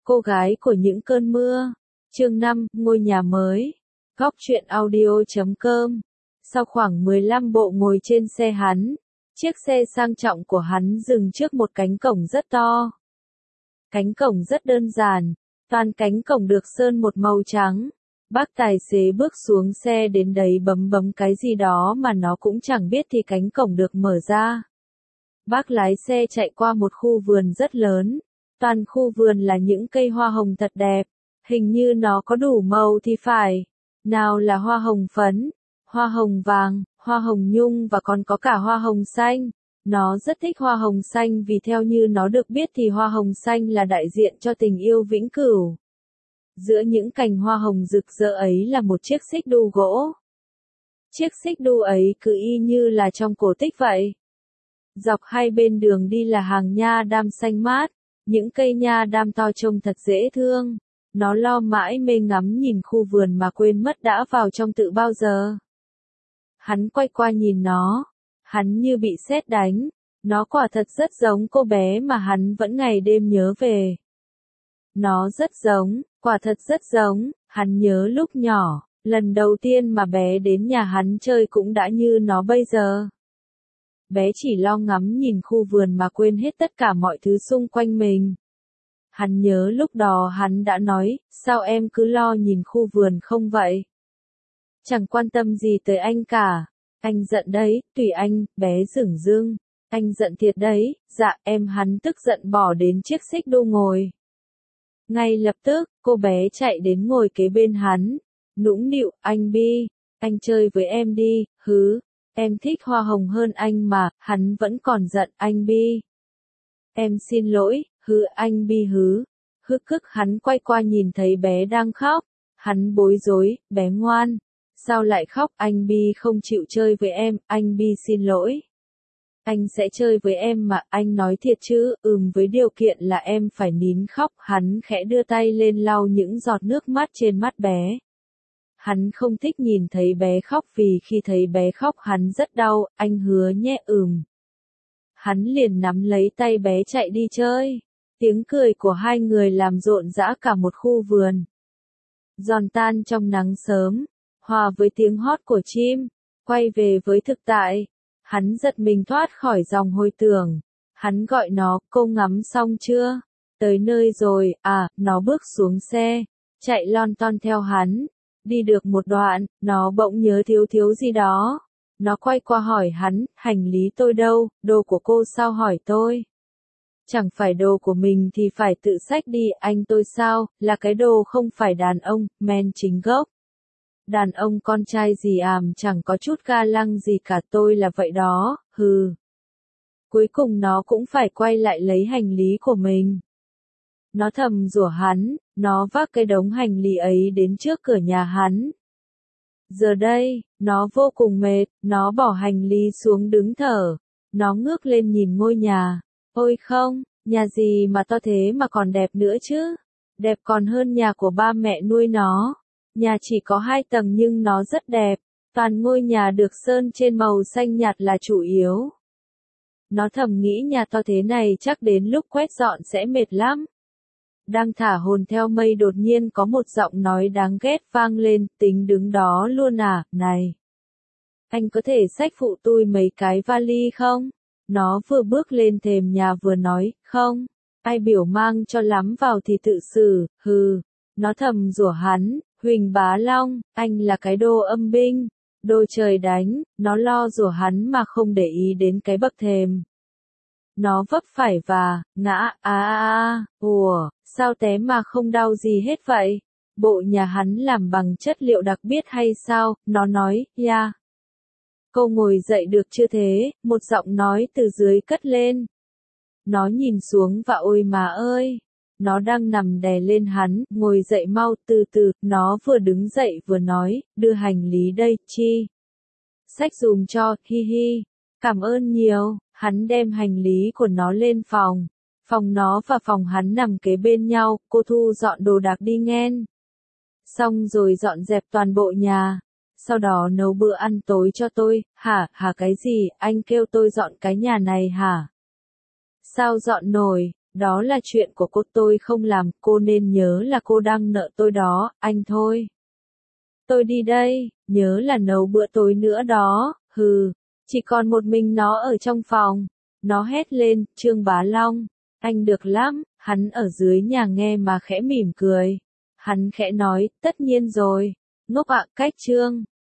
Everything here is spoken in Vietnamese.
Cô gái của những cơn mưa. Chương 5, ngôi nhà mới. Góc truyện audio.com. Sau khoảng 15 bộ ngồi trên xe hắn, chiếc xe sang trọng của hắn dừng trước một cánh cổng rất to. Cánh cổng rất đơn giản, toàn cánh cổng được sơn một màu trắng. Bác tài xế bước xuống xe đến đấy bấm cái gì đó mà nó cũng chẳng biết thì cánh cổng được mở ra. Bác lái xe chạy qua một khu vườn rất lớn. Toàn khu vườn là những cây hoa hồng thật đẹp, hình như nó có đủ màu thì phải. Nào là hoa hồng phấn, hoa hồng vàng, hoa hồng nhung và còn có cả hoa hồng xanh. Nó rất thích hoa hồng xanh vì theo như nó được biết thì hoa hồng xanh là đại diện cho tình yêu vĩnh cửu. Giữa những cành hoa hồng rực rỡ ấy là một chiếc xích đu gỗ. Chiếc xích đu ấy cứ y như là trong cổ tích vậy. Dọc hai bên đường đi là hàng nha đam xanh mát. Những cây nha đam to trông thật dễ thương. Nó lo mãi mê ngắm nhìn khu vườn mà quên mất đã vào trong tự bao giờ. Hắn quay qua nhìn nó. Hắn như bị sét đánh. Nó quả thật rất giống cô bé mà hắn vẫn ngày đêm nhớ về. Nó rất giống, quả thật rất giống. Hắn nhớ lúc nhỏ, lần đầu tiên mà bé đến nhà hắn chơi cũng đã như nó bây giờ. Bé chỉ lo ngắm nhìn khu vườn mà quên hết tất cả mọi thứ xung quanh mình. Hắn nhớ lúc đó hắn đã nói, sao em cứ lo nhìn khu vườn không vậy? Chẳng quan tâm gì tới anh cả. Anh giận đấy, tùy anh, bé dửng dưng. Anh giận thiệt đấy, dạ em. Hắn tức giận bỏ đến chiếc xích đu ngồi. Ngay lập tức, cô bé chạy đến ngồi kế bên hắn. Nũng nịu, anh Bi, anh chơi với em đi, hứ. Em thích hoa hồng hơn anh mà. Hắn vẫn còn giận, anh Bi. Em xin lỗi, hứ anh Bi hứ. Hức hức. Hắn quay qua nhìn thấy bé đang khóc. Hắn bối rối, bé ngoan. Sao lại khóc? Anh Bi không chịu chơi với em, anh Bi xin lỗi. Anh sẽ chơi với em mà, anh nói thiệt chứ, với điều kiện là em phải nín khóc. Hắn khẽ đưa tay lên lau những giọt nước mắt trên mắt bé. Hắn không thích nhìn thấy bé khóc vì khi thấy bé khóc hắn rất đau, anh hứa nhé. Hắn liền nắm lấy tay bé chạy đi chơi. Tiếng cười của hai người làm rộn rã cả một khu vườn. Giòn tan trong nắng sớm, hòa với tiếng hót của chim, quay về với thực tại. Hắn giật mình thoát khỏi dòng hồi tưởng. Hắn gọi nó, cô ngắm xong chưa? Tới nơi rồi, à, nó bước xuống xe, chạy lon ton theo hắn. Đi được một đoạn, nó bỗng nhớ thiếu gì đó. Nó quay qua hỏi hắn, hành lý tôi đâu, đồ của cô sao hỏi tôi? Chẳng phải đồ của mình thì phải tự xách đi, anh tôi sao, là cái đồ không phải đàn ông, men chính gốc. Đàn ông con trai gì chẳng có chút ga lăng gì cả, tôi là vậy đó, hừ. Cuối cùng nó cũng phải quay lại lấy hành lý của mình. Nó thầm rủa hắn, nó vác cái đống hành lý ấy đến trước cửa nhà hắn. Giờ đây, nó vô cùng mệt, nó bỏ hành lý xuống đứng thở. Nó ngước lên nhìn ngôi nhà. Ôi không, nhà gì mà to thế mà còn đẹp nữa chứ. Đẹp còn hơn nhà của ba mẹ nuôi nó. Nhà chỉ có 2 tầng nhưng nó rất đẹp. Toàn ngôi nhà được sơn trên màu xanh nhạt là chủ yếu. Nó thầm nghĩ nhà to thế này chắc đến lúc quét dọn sẽ mệt lắm. Đang thả hồn theo mây đột nhiên có một giọng nói đáng ghét vang lên, tính đứng đó luôn à, này. Anh có thể xách phụ tôi mấy cái vali không? Nó vừa bước lên thềm nhà vừa nói, không, ai biểu mang cho lắm vào thì tự xử, hừ. Nó thầm rủa hắn, Huỳnh Bá Long, anh là cái đồ âm binh, đồ trời đánh, nó lo rủa hắn mà không để ý đến cái bậc thềm. Nó vấp phải và, ngã, ủa, sao té mà không đau gì hết vậy? Bộ nhà hắn làm bằng chất liệu đặc biệt hay sao? Nó nói, yeah. Cô ngồi dậy được chưa thế? Một giọng nói từ dưới cất lên. Nó nhìn xuống và ôi mà ơi! Nó đang nằm đè lên hắn, ngồi dậy mau, từ từ. Nó vừa đứng dậy vừa nói, đưa hành lý đây, chi? Xách dùm cho, hi hi. Cảm ơn nhiều. Hắn đem hành lý của nó lên phòng. Phòng nó và phòng hắn nằm kế bên nhau, cô thu dọn đồ đạc đi nghen. Xong rồi dọn dẹp toàn bộ nhà. Sau đó nấu bữa ăn tối cho tôi, hả cái gì, anh kêu tôi dọn cái nhà này hả? Sao dọn nổi, Đó là chuyện của cô, tôi không làm, cô nên nhớ là cô đang nợ tôi đó, anh thôi. Tôi đi đây, nhớ là nấu bữa tối nữa đó, hừ, chỉ còn một mình nó ở trong phòng. Nó hét lên, Trương Bá Long, anh được lắm, hắn ở dưới nhà nghe mà khẽ mỉm cười. Hắn khẽ nói, tất nhiên rồi, ngốc ạ, cách Trương.